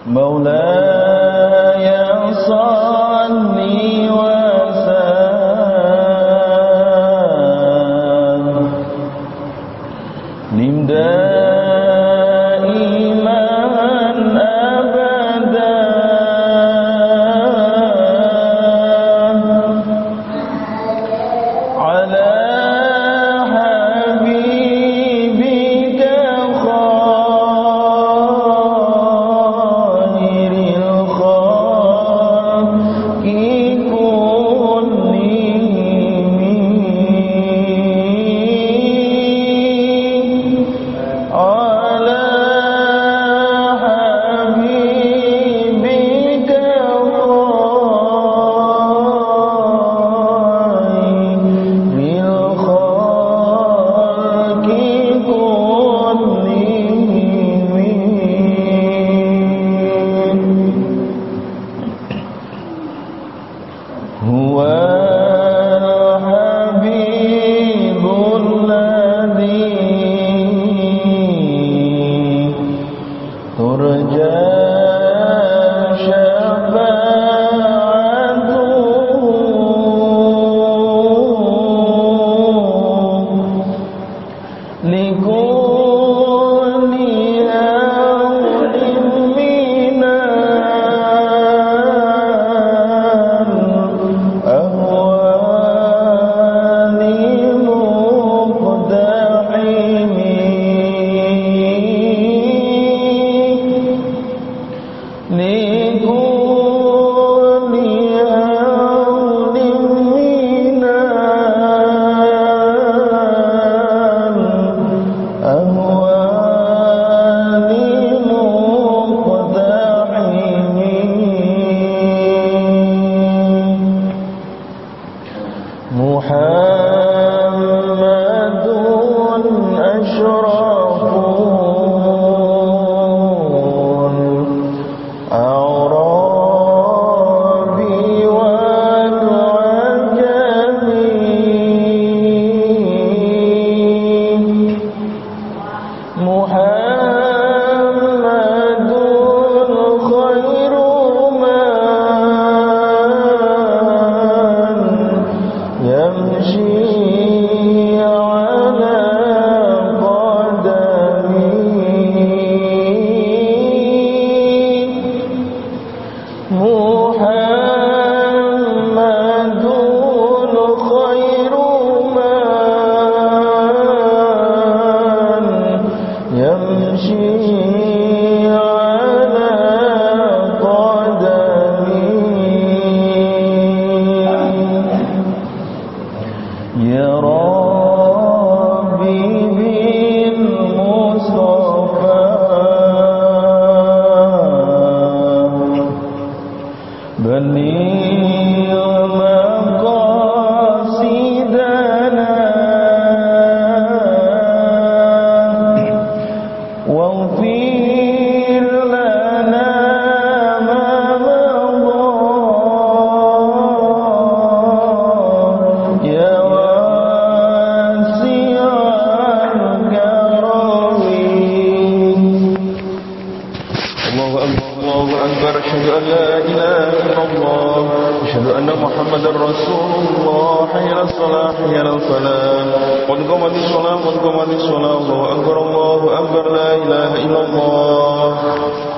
مولاي صل وسلم دائما أبدا على هو الحبيب الذي ترجى شفاعته لكل محمد أشرف الأعراب والعجم محمد خير يمشي على قدمي محمد خير من يمشي على قدمي يا ربي بالمصطفى بلغ مقاصدنا واغفر لنا ما مضى يا الله أكبر أشهد أن لا إله إلا الله أشهد أن محمدا رسول الله حي على الصلاة حي على الفلاح قد قامت الصلاة الله أكبر لا إله إلا الله